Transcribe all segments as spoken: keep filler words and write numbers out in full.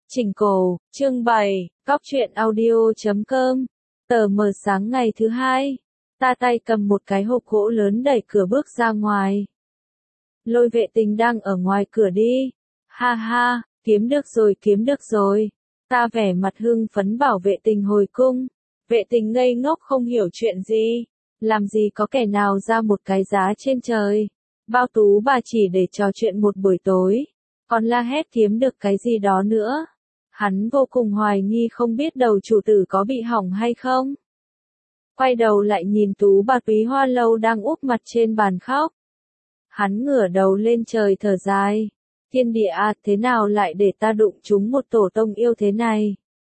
Chỉnh cổ, chương bảy, Cóc truyện audio chấm com. Tờ mờ sáng ngày thứ hai, ta tay cầm một cái hộp gỗ lớn đẩy cửa bước ra ngoài. Lôi Vệ Tình đang ở ngoài cửa đi. Ha ha, kiếm được rồi, kiếm được rồi. Ta vẻ mặt hưng phấn bảo Vệ Tình hồi cung. Vệ Tình ngây ngốc không hiểu chuyện gì. Làm gì có kẻ nào ra một cái giá trên trời. Bao Tú bà chỉ để trò chuyện một buổi tối. Còn la hét kiếm được cái gì đó nữa. Hắn vô cùng hoài nghi không biết đầu chủ tử có bị hỏng hay không. Quay đầu lại nhìn Tú bà Túy Hoa Lâu đang úp mặt trên bàn khóc. Hắn ngửa đầu lên trời thở dài. Thiên địa à, thế nào lại để ta đụng trúng một tổ tông yêu thế này.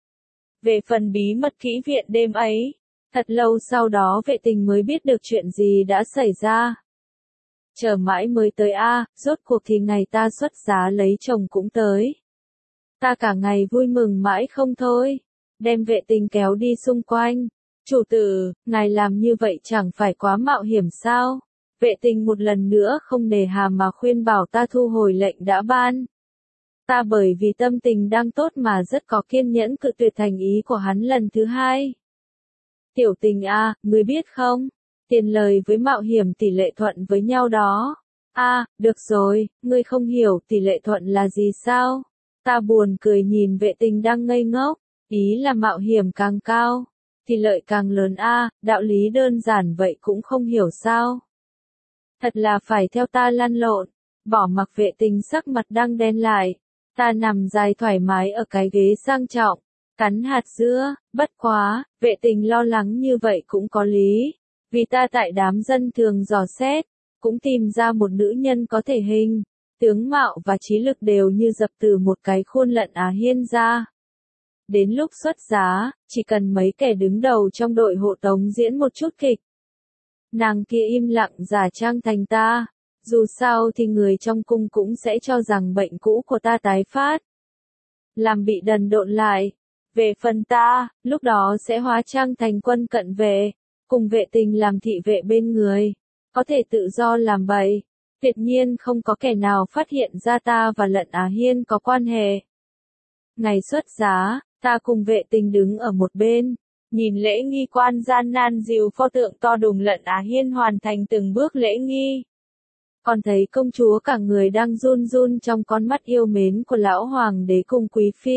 Về phần bí mật kỹ viện đêm ấy, thật lâu sau đó Vệ Tình mới biết được chuyện gì đã xảy ra. Chờ mãi mới tới a, à, rốt cuộc thì ngày ta xuất giá lấy chồng cũng tới. Ta cả ngày vui mừng mãi không thôi, đem Vệ Tình kéo đi xung quanh. Chủ tử, ngài làm như vậy chẳng phải quá mạo hiểm sao? Vệ Tình một lần nữa không nề hà mà khuyên bảo ta thu hồi lệnh đã ban. Ta bởi vì tâm tình đang tốt mà rất có kiên nhẫn cự tuyệt thành ý của hắn lần thứ hai. Tiểu Tình a, à, ngươi biết không? Tiền lời với mạo hiểm tỷ lệ thuận với nhau đó. A, à, được rồi, ngươi không hiểu tỷ lệ thuận là gì sao? Ta buồn cười nhìn Vệ Tình đang ngây ngốc, ý là mạo hiểm càng cao, thì lợi càng lớn a, à, đạo lý đơn giản vậy cũng không hiểu sao. Thật là phải theo ta lăn lộn, bỏ mặc Vệ Tình sắc mặt đang đen lại, ta nằm dài thoải mái ở cái ghế sang trọng, cắn hạt dưa, bất quá, Vệ Tình lo lắng như vậy cũng có lý, vì ta tại đám dân thường dò xét, cũng tìm ra một nữ nhân có thể hình. Tướng mạo và trí lực đều như dập từ một cái khuôn lận Á Hiên ra. Đến lúc xuất giá, chỉ cần mấy kẻ đứng đầu trong đội hộ tống diễn một chút kịch. Nàng kia im lặng giả trang thành ta, dù sao thì người trong cung cũng sẽ cho rằng bệnh cũ của ta tái phát. Làm bị đần độn lại. Về phần ta, lúc đó sẽ hóa trang thành quân cận vệ, cùng Vệ Tình làm thị vệ bên người, có thể tự do làm bậy. Tuyệt nhiên không có kẻ nào phát hiện ra ta và Lận Á Hiên có quan hệ. Ngày xuất giá, ta cùng Vệ Tình đứng ở một bên, nhìn lễ nghi quan gian nan dìu pho tượng to đùng Lận Á Hiên hoàn thành từng bước lễ nghi. Còn thấy công chúa cả người đang run run trong con mắt yêu mến của lão hoàng đế cùng quý phi.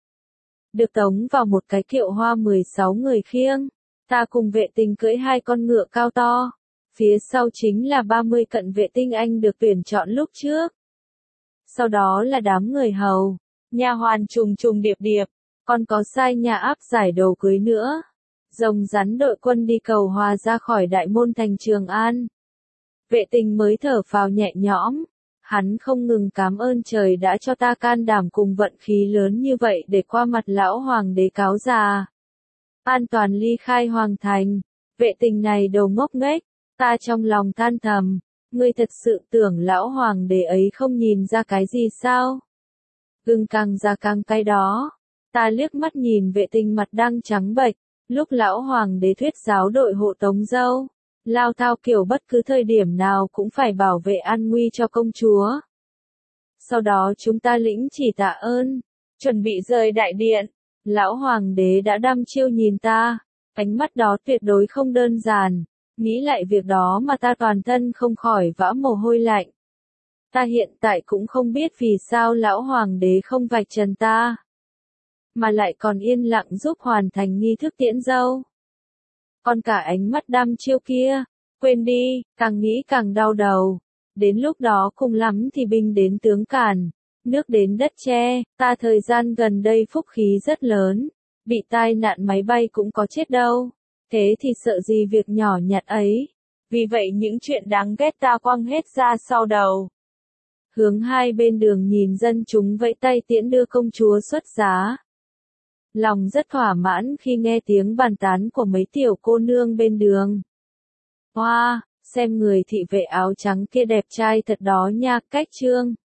Được tống vào một cái kiệu hoa mười sáu người khiêng, ta cùng Vệ Tình cưỡi hai con ngựa cao to. Phía sau chính là ba mươi cận vệ tinh anh được tuyển chọn lúc trước. Sau đó là đám người hầu, nha hoàn trùng trùng điệp điệp, còn có sai nhà áp giải đồ cưới nữa. Rồng rắn đội quân đi cầu hòa ra khỏi đại môn thành Trường An. Vệ Tình mới thở phào nhẹ nhõm, hắn không ngừng cảm ơn trời đã cho ta can đảm cùng vận khí lớn như vậy để qua mặt lão hoàng đế cáo già. An toàn ly khai hoàng thành, Vệ Tình này đầu ngốc nghếch. Ta trong lòng than thầm, ngươi thật sự tưởng lão hoàng đế ấy không nhìn ra cái gì sao? Gừng càng già càng cay đó. Ta liếc mắt nhìn Vệ Tình mặt đang trắng bệch, lúc lão hoàng đế thuyết giáo đội hộ tống dâu, lao thao kiểu bất cứ thời điểm nào cũng phải bảo vệ an nguy cho công chúa. Sau đó chúng ta lĩnh chỉ tạ ơn, chuẩn bị rời đại điện, lão hoàng đế đã đăm chiêu nhìn ta, ánh mắt đó tuyệt đối không đơn giản. Nghĩ lại việc đó mà ta toàn thân không khỏi vã mồ hôi lạnh. Ta hiện tại cũng không biết vì sao lão hoàng đế không vạch trần ta, mà lại còn yên lặng giúp hoàn thành nghi thức tiễn dâu. Còn cả ánh mắt đăm chiêu kia, quên đi, càng nghĩ càng đau đầu. Đến lúc đó cùng lắm thì binh đến tướng càn, nước đến đất che, ta thời gian gần đây phúc khí rất lớn, bị tai nạn máy bay cũng có chết đâu. Thế thì sợ gì việc nhỏ nhặt ấy. Vì vậy những chuyện đáng ghét ta quăng hết ra sau đầu. Hướng hai bên đường nhìn dân chúng vẫy tay tiễn đưa công chúa xuất giá. Lòng rất thỏa mãn khi nghe tiếng bàn tán của mấy tiểu cô nương bên đường. Hoa, wow, xem người thị vệ áo trắng kia đẹp trai thật đó nha, cách trương.